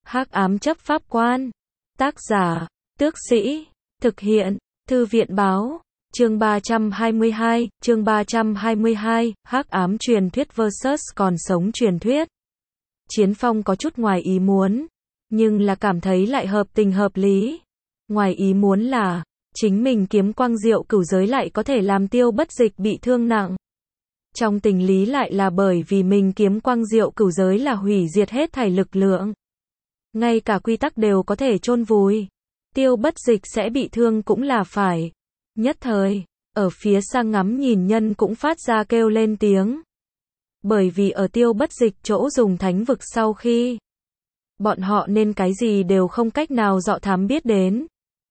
Hắc ám chấp pháp quan. Tác giả, Tước Sĩ. Thực hiện, Thư viện báo. Chương 322, Hắc ám truyền thuyết vs còn sống truyền thuyết. Chiến Phong có chút ngoài ý muốn, nhưng là cảm thấy lại hợp tình hợp lý. Ngoài ý muốn là, chính mình kiếm quang diệu cửu giới lại có thể làm Tiêu Bất Dịch bị thương nặng. Trong tình lý lại là bởi vì mình kiếm quang diệu cửu giới là hủy diệt hết thảy lực lượng. Ngay cả quy tắc đều có thể chôn vùi. Tiêu Bất Dịch sẽ bị thương cũng là phải. Nhất thời, ở phía xa ngắm nhìn nhân cũng phát ra kêu lên tiếng. Bởi vì ở Tiêu Bất Dịch chỗ dùng thánh vực sau khi, bọn họ nên cái gì đều không cách nào dọ thám biết đến.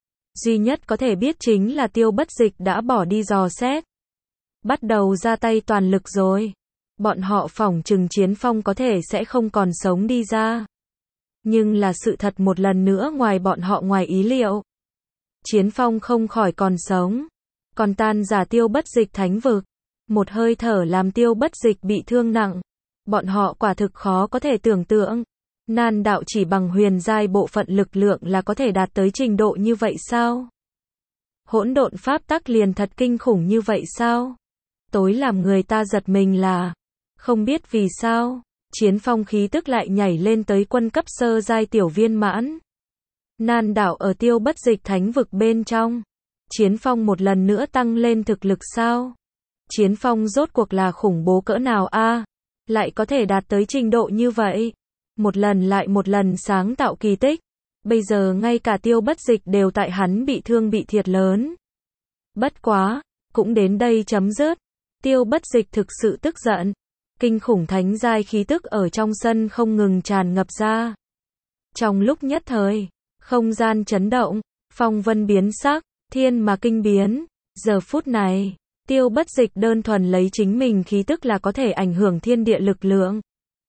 Duy nhất có thể biết chính là Tiêu Bất Dịch đã bỏ đi dò xét. Bắt đầu ra tay toàn lực rồi. Bọn họ phỏng chừng Chiến Phong có thể sẽ không còn sống đi ra. Nhưng là sự thật một lần nữa ngoài bọn họ ngoài ý liệu. Chiến Phong không khỏi còn sống. Còn tan giả Tiêu Bất Dịch thánh vực. Một hơi thở làm Tiêu Bất Dịch bị thương nặng. Bọn họ quả thực khó có thể tưởng tượng. Nan đạo chỉ bằng huyền giai bộ phận lực lượng là có thể đạt tới trình độ như vậy sao? Hỗn độn pháp tắc liền thật kinh khủng như vậy sao? Tối làm người ta giật mình là, không biết vì sao, Chiến Phong khí tức lại nhảy lên tới quân cấp sơ giai tiểu viên mãn. Nan đạo ở Tiêu Bất Dịch thánh vực bên trong. Chiến Phong một lần nữa tăng lên thực lực sao? Chiến Phong rốt cuộc là khủng bố cỡ nào a? Lại có thể đạt tới trình độ như vậy. Một lần lại một lần sáng tạo kỳ tích. Bây giờ ngay cả Tiêu Bất Dịch đều tại hắn bị thương bị thiệt lớn. Bất quá, cũng đến đây chấm dứt. Tiêu Bất Dịch thực sự tức giận. Kinh khủng thánh giai khí tức ở trong sân không ngừng tràn ngập ra. Trong lúc nhất thời, không gian chấn động, phong vân biến sắc, thiên mà kinh biến. Giờ phút này, Tiêu Bất Dịch đơn thuần lấy chính mình khí tức là có thể ảnh hưởng thiên địa lực lượng.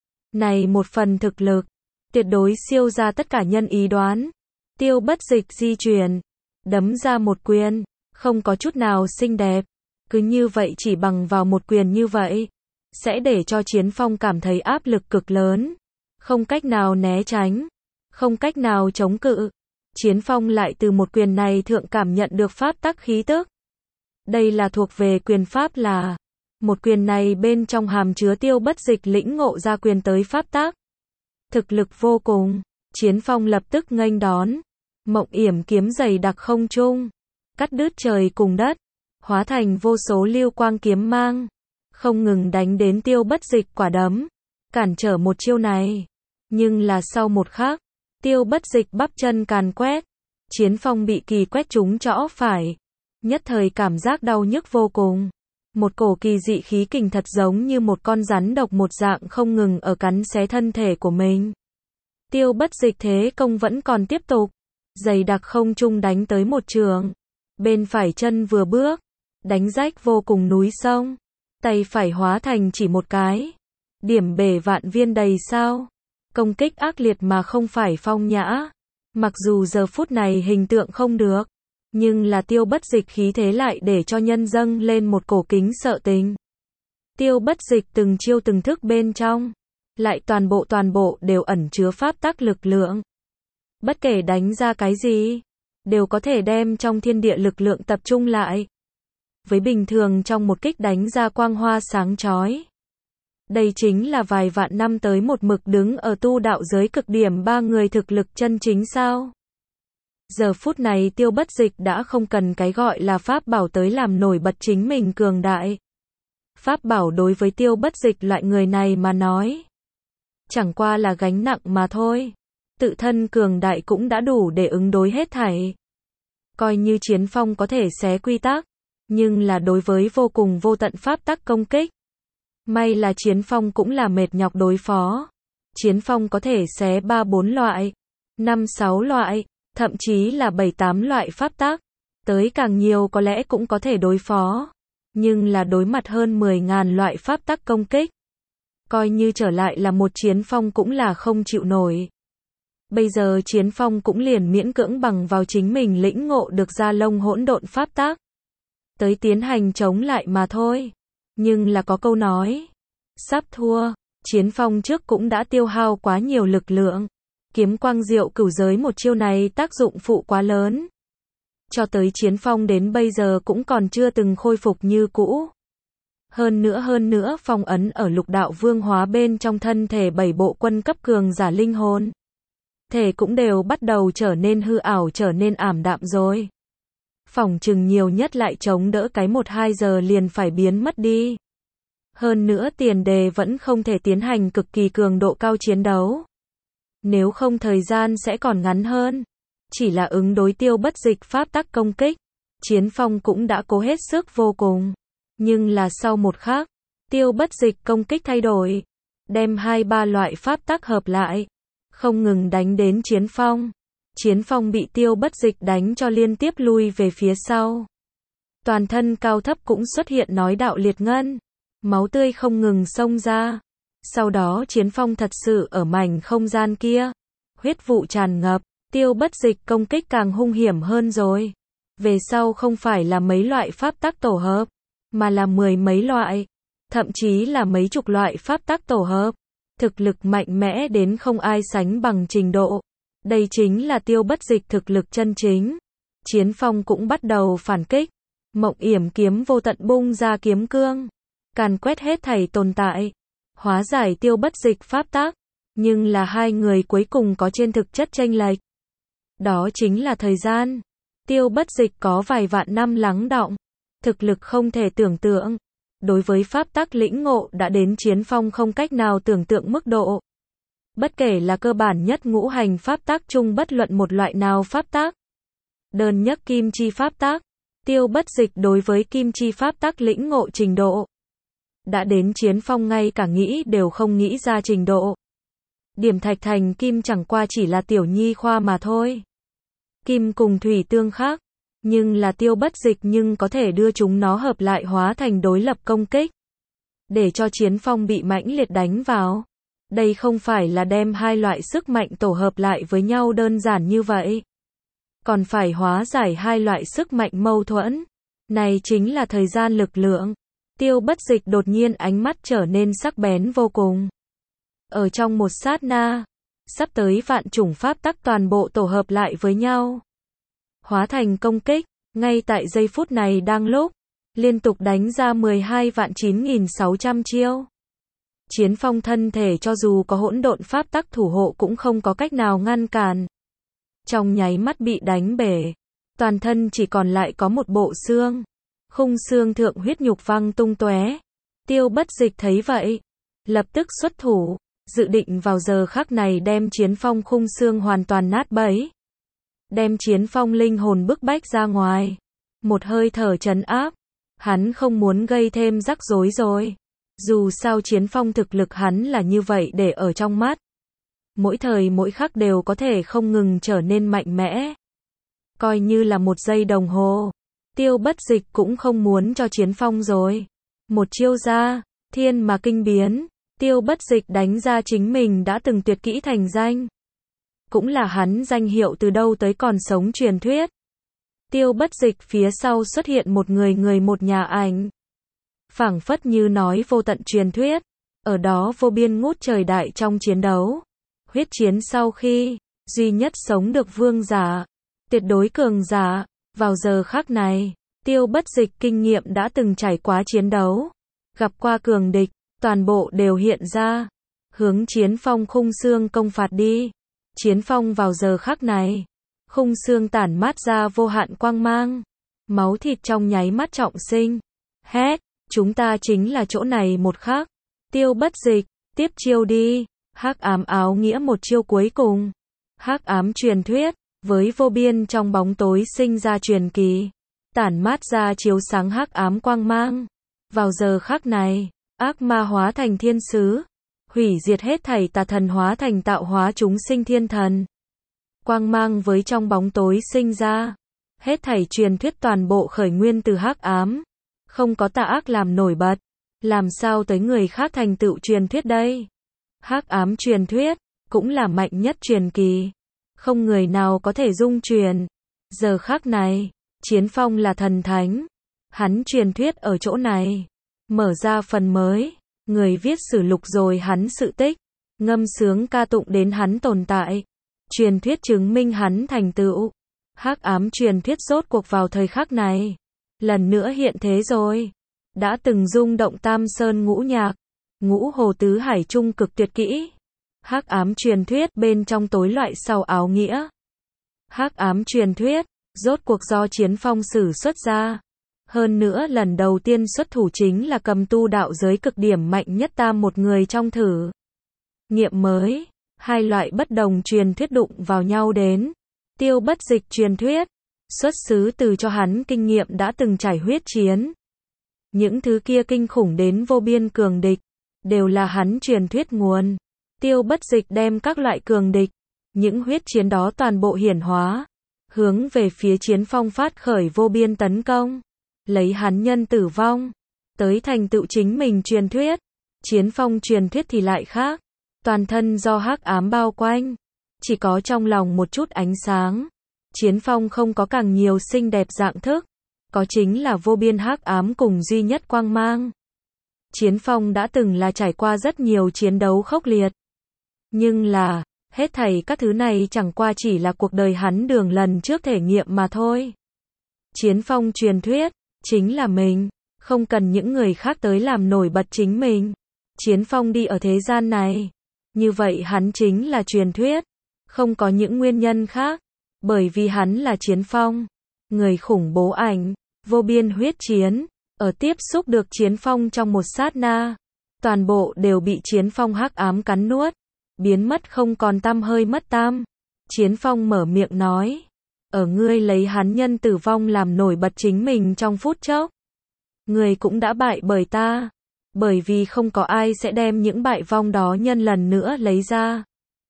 Này một phần thực lực, tuyệt đối siêu ra tất cả nhân ý đoán. Tiêu Bất Dịch di chuyển, đấm ra một quyền, không có chút nào xinh đẹp. Cứ như vậy chỉ bằng vào một quyền như vậy, sẽ để cho Chiến Phong cảm thấy áp lực cực lớn. Không cách nào né tránh, không cách nào chống cự. Chiến Phong lại từ một quyền này thượng cảm nhận được pháp tắc khí tức. Đây là thuộc về quyền pháp là. Một quyền này bên trong hàm chứa Tiêu Bất Dịch lĩnh ngộ ra quyền tới pháp tắc. Thực lực vô cùng, Chiến Phong lập tức nghênh đón. Mộng yểm kiếm dày đặc không trung, cắt đứt trời cùng đất, hóa thành vô số lưu quang kiếm mang, không ngừng đánh đến Tiêu Bất Dịch quả đấm, cản trở một chiêu này. Nhưng là sau một khắc, Tiêu Bất Dịch bắp chân càn quét, Chiến Phong bị kỳ quét trúng trõ phải, nhất thời cảm giác đau nhức vô cùng. Một cổ kỳ dị khí kình thật giống như một con rắn độc một dạng không ngừng ở cắn xé thân thể của mình. Tiêu Bất Dịch thế công vẫn còn tiếp tục, dày đặc không trung đánh tới một trường. Bên phải chân vừa bước, đánh rách vô cùng núi sông. Tay phải hóa thành chỉ một cái. Điểm bể vạn viên đầy sao. Công kích ác liệt mà không phải phong nhã. Mặc dù giờ phút này hình tượng không được, nhưng là Tiêu Bất Dịch khí thế lại để cho nhân dâng lên một cổ kính sợ tình. Tiêu Bất Dịch từng chiêu từng thức bên trong, lại toàn bộ đều ẩn chứa pháp tắc lực lượng. Bất kể đánh ra cái gì, đều có thể đem trong thiên địa lực lượng tập trung lại. Với bình thường trong một kích đánh ra quang hoa sáng chói. Đây chính là vài vạn năm tới một mực đứng ở tu đạo giới cực điểm ba người thực lực chân chính sao. Giờ phút này Tiêu Bất Dịch đã không cần cái gọi là pháp bảo tới làm nổi bật chính mình cường đại. Pháp bảo đối với Tiêu Bất Dịch loại người này mà nói, chẳng qua là gánh nặng mà thôi. Tự thân cường đại cũng đã đủ để ứng đối hết thảy. Coi như Chiến Phong có thể xé quy tắc, nhưng là đối với vô cùng vô tận pháp tắc công kích. May là Chiến Phong cũng là mệt nhọc đối phó. Chiến Phong có thể xé 3-4 loại, 5-6 loại, thậm chí là 7-8 loại pháp tắc. Tới càng nhiều có lẽ cũng có thể đối phó. Nhưng là đối mặt hơn 10.000 loại pháp tắc công kích. Coi như trở lại là một Chiến Phong cũng là không chịu nổi. Bây giờ Chiến Phong cũng liền miễn cưỡng bằng vào chính mình lĩnh ngộ được ra lông hỗn độn pháp tắc. Tới tiến hành chống lại mà thôi. Nhưng là có câu nói, sắp thua. Chiến Phong trước cũng đã tiêu hao quá nhiều lực lượng. Kiếm quang diệu cửu giới một chiêu này tác dụng phụ quá lớn. Cho tới Chiến Phong đến bây giờ cũng còn chưa từng khôi phục như cũ. Hơn nữa phong ấn ở Lục Đạo Vương hóa bên trong thân thể 7 bộ quân cấp cường giả linh hồn. Thể cũng đều bắt đầu trở nên hư ảo, trở nên ảm đạm rồi. Phỏng chừng nhiều nhất lại chống đỡ cái 1-2 giờ liền phải biến mất đi. Hơn nữa tiền đề vẫn không thể tiến hành cực kỳ cường độ cao chiến đấu. Nếu không thời gian sẽ còn ngắn hơn. Chỉ là ứng đối Tiêu Bất Dịch pháp tắc công kích, Chiến Phong cũng đã cố hết sức vô cùng. Nhưng là sau một khắc, Tiêu Bất Dịch công kích thay đổi, đem 2-3 loại pháp tắc hợp lại, không ngừng đánh đến Chiến Phong. Chiến Phong bị Tiêu Bất Dịch đánh cho liên tiếp lui về phía sau. Toàn thân cao thấp cũng xuất hiện nói đạo liệt ngân, máu tươi không ngừng xông ra. Sau đó Chiến Phong thật sự ở mảnh không gian kia, huyết vụ tràn ngập, Tiêu Bất Dịch công kích càng hung hiểm hơn rồi. Về sau không phải là mấy loại pháp tắc tổ hợp, mà là 10 mấy loại, thậm chí là mấy chục loại pháp tắc tổ hợp. Thực lực mạnh mẽ đến không ai sánh bằng trình độ. Đây chính là Tiêu Bất Dịch thực lực chân chính. Chiến Phong cũng bắt đầu phản kích. Mộng Yểm kiếm vô tận bung ra kiếm cương, càn quét hết thảy tồn tại, hóa giải Tiêu Bất Dịch pháp tắc. Nhưng là hai người cuối cùng có trên thực chất chênh lệch. Đó chính là thời gian. Tiêu Bất Dịch có vài vạn năm lắng đọng, thực lực không thể tưởng tượng. Đối với pháp tắc lĩnh ngộ đã đến Chiến Phong không cách nào tưởng tượng mức độ. Bất kể là cơ bản nhất ngũ hành pháp tắc chung bất luận một loại nào pháp tắc. Đơn nhất kim chi pháp tắc, Tiêu Bất Dịch đối với kim chi pháp tắc lĩnh ngộ trình độ đã đến Chiến Phong ngay cả nghĩ đều không nghĩ ra trình độ. Điểm thạch thành kim chẳng qua chỉ là tiểu nhi khoa mà thôi. Kim cùng thủy tương khắc, nhưng là Tiêu Bất Dịch nhưng có thể đưa chúng nó hợp lại hóa thành đối lập công kích, để cho Chiến Phong bị mãnh liệt đánh vào. Đây không phải là đem hai loại sức mạnh tổ hợp lại với nhau đơn giản như vậy, còn phải hóa giải hai loại sức mạnh mâu thuẫn. Này chính là thời gian lực lượng. Tiêu Bất Dịch đột nhiên ánh mắt trở nên sắc bén vô cùng. Ở trong một sát na, sắp tới vạn chủng pháp tắc toàn bộ tổ hợp lại với nhau, hóa thành công kích. Ngay tại giây phút này đang lúc, liên tục đánh ra 12.9600 chiêu. Chiến Phong thân thể cho dù có hỗn độn pháp tắc thủ hộ cũng không có cách nào ngăn cản. Trong nháy mắt bị đánh bể, toàn thân chỉ còn lại có một bộ xương. Khung xương thượng huyết nhục văng tung tóe. Tiêu Bất Dịch thấy vậy, lập tức xuất thủ, dự định vào giờ khắc này đem Chiến Phong khung xương hoàn toàn nát bấy. Đem Chiến Phong linh hồn bức bách ra ngoài. Một hơi thở trấn áp. Hắn không muốn gây thêm rắc rối rồi. Dù sao Chiến Phong thực lực hắn là như vậy để ở trong mắt. Mỗi thời mỗi khắc đều có thể không ngừng trở nên mạnh mẽ. Coi như là một giây đồng hồ, Tiêu Bất Dịch cũng không muốn cho Chiến Phong rồi. Một chiêu ra, thiên mà kinh biến. Tiêu Bất Dịch đánh ra chính mình đã từng tuyệt kỹ thành danh. Cũng là hắn danh hiệu từ đâu tới còn sống truyền thuyết. Tiêu Bất Dịch phía sau xuất hiện một người một nhà ảnh. Phảng phất như nói vô tận truyền thuyết. Ở đó vô biên ngút trời đại trong chiến đấu. Huyết chiến sau khi, duy nhất sống được vương giả. Tuyệt đối cường giả. Vào giờ khắc này, Tiêu Bất Dịch kinh nghiệm đã từng trải qua chiến đấu. Gặp qua cường địch, toàn bộ đều hiện ra. Hướng Chiến Phong khung xương công phạt đi. Chiến Phong vào giờ khắc này, khung xương tản mát ra vô hạn quang mang. Máu thịt trong nháy mắt trọng sinh. Hét, chúng ta chính là chỗ này một khắc. Tiêu Bất Dịch, tiếp chiêu đi. Hắc ám áo nghĩa một chiêu cuối cùng. Hắc ám truyền thuyết, với vô biên trong bóng tối sinh ra truyền kỳ. Tản mát ra chiếu sáng hắc ám quang mang. Vào giờ khắc này, ác ma hóa thành thiên sứ. Hủy diệt hết thảy tà thần hóa thành tạo hóa chúng sinh thiên thần. Quang mang với trong bóng tối sinh ra. Hết thảy truyền thuyết toàn bộ khởi nguyên từ hắc ám. Không có tà ác làm nổi bật. Làm sao tới người khác thành tựu truyền thuyết đây? Hắc ám truyền thuyết, cũng là mạnh nhất truyền kỳ. Không người nào có thể dung truyền. Giờ khắc này, Chiến Phong là thần thánh. Hắn truyền thuyết ở chỗ này. Mở ra phần mới. Người viết sử lục rồi hắn sự tích. Ngâm sướng ca tụng đến hắn tồn tại. Truyền thuyết chứng minh hắn thành tựu. Hắc ám truyền thuyết rốt cuộc vào thời khắc này lần nữa hiện thế rồi. Đã từng rung động Tam Sơn ngũ nhạc, ngũ hồ tứ hải trung cực tuyệt kỹ. Hắc ám truyền thuyết bên trong tối loại sau áo nghĩa. Hắc ám truyền thuyết rốt cuộc do Chiến Phong sử xuất ra. Hơn nữa lần đầu tiên xuất thủ chính là cầm tu đạo giới cực điểm mạnh nhất tam một người trong thử nghiệm mới. Hai loại bất đồng truyền thuyết đụng vào nhau đến. Tiêu Bất Dịch truyền thuyết xuất xứ từ cho hắn kinh nghiệm đã từng trải huyết chiến. Những thứ kia kinh khủng đến vô biên cường địch, đều là hắn truyền thuyết nguồn. Tiêu Bất Dịch đem các loại cường địch, những huyết chiến đó toàn bộ hiển hóa, hướng về phía Chiến Phong phát khởi vô biên tấn công, lấy hắn nhân tử vong, tới thành tựu chính mình truyền thuyết. Chiến Phong truyền thuyết thì lại khác, toàn thân do hắc ám bao quanh, chỉ có trong lòng một chút ánh sáng. Chiến Phong không có càng nhiều xinh đẹp dạng thức, có chính là vô biên hắc ám cùng duy nhất quang mang. Chiến Phong đã từng là trải qua rất nhiều chiến đấu khốc liệt, nhưng là, hết thảy các thứ này chẳng qua chỉ là cuộc đời hắn đường lần trước thể nghiệm mà thôi. Chiến Phong truyền thuyết, chính là mình, không cần những người khác tới làm nổi bật chính mình. Chiến Phong đi ở thế gian này, như vậy hắn chính là truyền thuyết, không có những nguyên nhân khác, bởi vì hắn là Chiến Phong, người khủng bố ảnh, vô biên huyết chiến, ở tiếp xúc được Chiến Phong trong một sát na, toàn bộ đều bị Chiến Phong hắc ám cắn nuốt, biến mất không còn tăm hơi mất tam. Chiến Phong mở miệng nói, ở ngươi lấy hắn nhân tử vong làm nổi bật chính mình trong phút chốc, ngươi cũng đã bại bởi ta, bởi vì không có ai sẽ đem những bại vong đó nhân lần nữa lấy ra,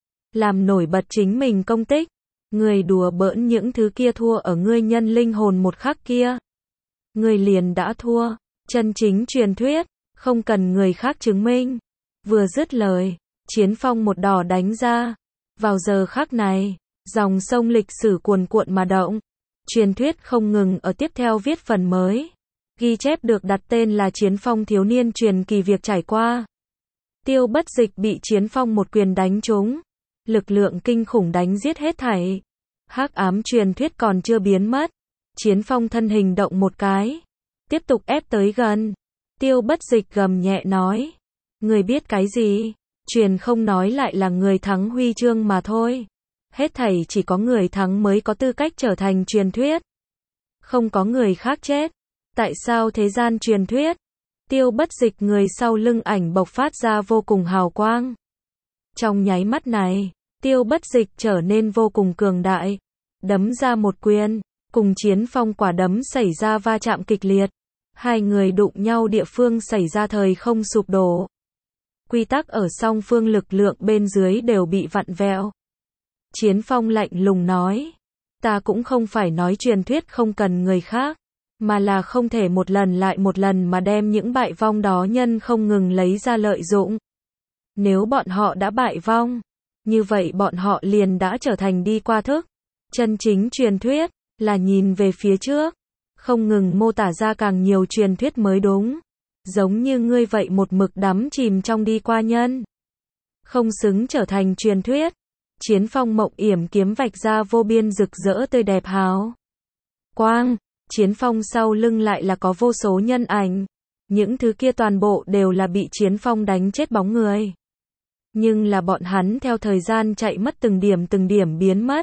làm nổi bật chính mình công tích. Ngươi đùa bỡn những thứ kia thua ở ngươi nhân linh hồn một khắc kia, ngươi liền đã thua. Chân chính truyền thuyết, không cần người khác chứng minh. Vừa dứt lời, Chiến Phong một đòn đánh ra. Vào giờ khắc này, dòng sông lịch sử cuồn cuộn mà động. Truyền thuyết không ngừng ở tiếp theo viết phần mới. Ghi chép được đặt tên là Chiến Phong thiếu niên truyền kỳ việc trải qua. Tiêu Bất Dịch bị Chiến Phong một quyền đánh trúng. Lực lượng kinh khủng đánh giết hết thảy. Hắc ám truyền thuyết còn chưa biến mất. Chiến Phong thân hình động một cái, tiếp tục ép tới gần. Tiêu Bất Dịch gầm nhẹ nói, người biết cái gì? Truyền không nói lại là người thắng huy chương mà thôi. Hết thảy chỉ có người thắng mới có tư cách trở thành truyền thuyết. Không có người khác chết. Tại sao thế gian truyền thuyết? Tiêu Bất Dịch người sau lưng ảnh bộc phát ra vô cùng hào quang. Trong nháy mắt này, Tiêu Bất Dịch trở nên vô cùng cường đại. Đấm ra một quyền, cùng Chiến Phong quả đấm xảy ra va chạm kịch liệt. Hai người đụng nhau địa phương xảy ra thời không sụp đổ. Quy tắc ở song phương lực lượng bên dưới đều bị vặn vẹo. Chiến Phong lạnh lùng nói, ta cũng không phải nói truyền thuyết không cần người khác, mà là không thể một lần lại một lần mà đem những bại vong đó nhân không ngừng lấy ra lợi dụng. Nếu bọn họ đã bại vong, như vậy bọn họ liền đã trở thành đi qua thức. Chân chính truyền thuyết là nhìn về phía trước, không ngừng mô tả ra càng nhiều truyền thuyết mới đúng. Giống như ngươi vậy một mực đắm chìm trong đi qua nhân, không xứng trở thành truyền thuyết. Chiến Phong mộng yểm kiếm vạch ra vô biên rực rỡ tươi đẹp hào quang. Chiến Phong sau lưng lại là có vô số nhân ảnh. Những thứ kia toàn bộ đều là bị Chiến Phong đánh chết bóng người. Nhưng là bọn hắn theo thời gian chạy mất từng điểm biến mất.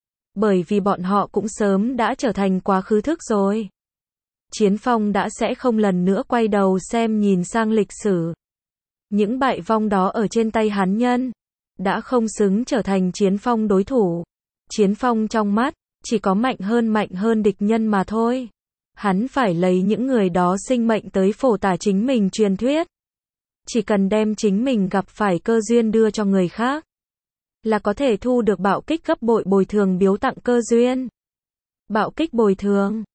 Bởi vì bọn họ cũng sớm đã trở thành quá khứ thức rồi. Chiến Phong đã sẽ không lần nữa quay đầu xem nhìn sang lịch sử. Những bại vong đó ở trên tay hắn nhân, đã không xứng trở thành Chiến Phong đối thủ. Chiến Phong trong mắt, chỉ có mạnh hơn địch nhân mà thôi. Hắn phải lấy những người đó sinh mệnh tới phổ tả chính mình truyền thuyết. Chỉ cần đem chính mình gặp phải cơ duyên đưa cho người khác, là có thể thu được bạo kích gấp bội bồi thường biếu tặng cơ duyên. Bạo kích bồi thường